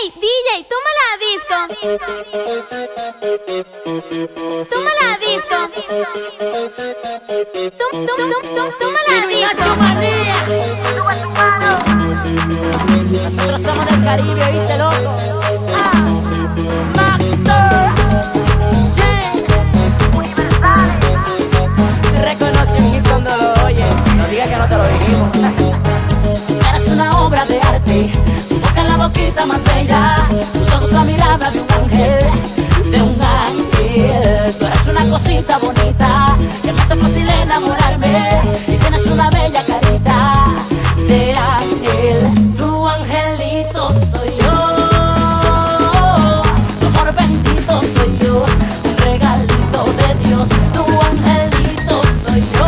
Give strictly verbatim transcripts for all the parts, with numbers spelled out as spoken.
Ey, D J, toma la disco. Toma la disco. Tum, tum, tum, tum, toma la disco. Nosotros somos del Caribe, ¿viste, loco? Ah, Maxtor, reconoce un hit cuando lo oye. No digas que no te lo dijimos. Eres una obra de arte, tu boca es la boquita más bella, tus ojos la mirada de un ángel, de un ángel. Tú eres una cosita bonita que me hace fácil enamorarme, y tienes una bella carita de ángel. Tu angelito soy yo, tu amor bendito soy yo, un regalito de Dios. Tu angelito soy yo,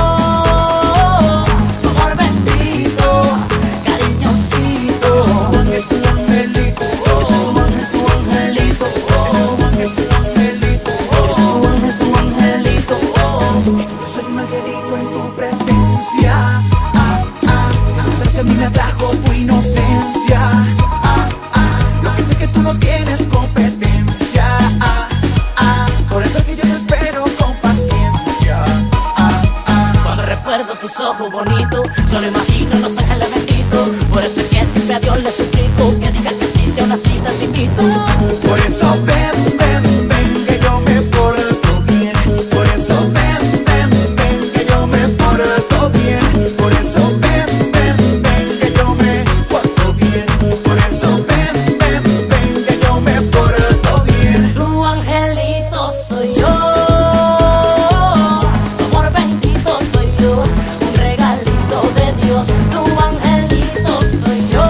tu amor bendito, cariñosito. Tu ángel, tu angelito, yo soy tu ángel, tu angelito, yo soy tu ángel, tu angelito, yo soy tu ángel, tu angelito. Yo soy un angelito en tu presencia. Ah, ah, no sé si a mí me atrajo tu inocencia. Ah, ah, lo que sé que tú no tienes competencia. Ah, ah, por eso que yo te espero con paciencia. Ah, ah. Cuando recuerdo tus ojos bonitos, solo imagino los ángeles benditos. Por eso es que siempre a Dios le suplico que digas que sí, sea una cita te invito. Por eso ven, ven, ven, que yo me porto bien. Por eso ven, ven, ven, que yo me porto bien. Por eso ven, ven, ven, que yo me porto bien. Por eso ven, ven, ven, que yo me porto bien. Tu angelito soy yo, tu amor bendito soy yo, un regalito de Dios. Tu angelito soy yo,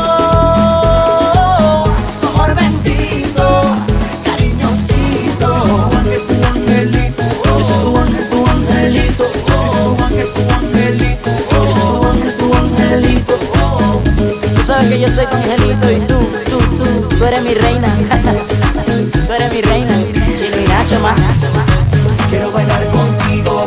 tu amor bendito, cariñosito. Tu ángel, tu angelito, yo soy tu ángel, tu angelito. Yo soy tu ángel, tu angelito. Yo soy tu ángel, tu angelito. Tú sabes que yo soy tu angelito y tú, tú, tú, tú eres mi reina. Tú eres mi reina, Chino y Nacho más. Quiero bailar contigo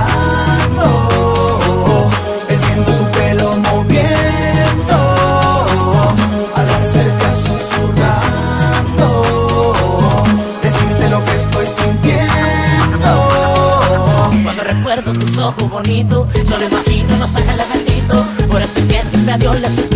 volando, perdiendo tu pelo moviendo, hablar cerca susurrando, decirte lo que estoy sintiendo. Cuando recuerdo tus ojos bonitos, solo imagino los ángeles benditos. Por eso es que siempre a Dios le suplico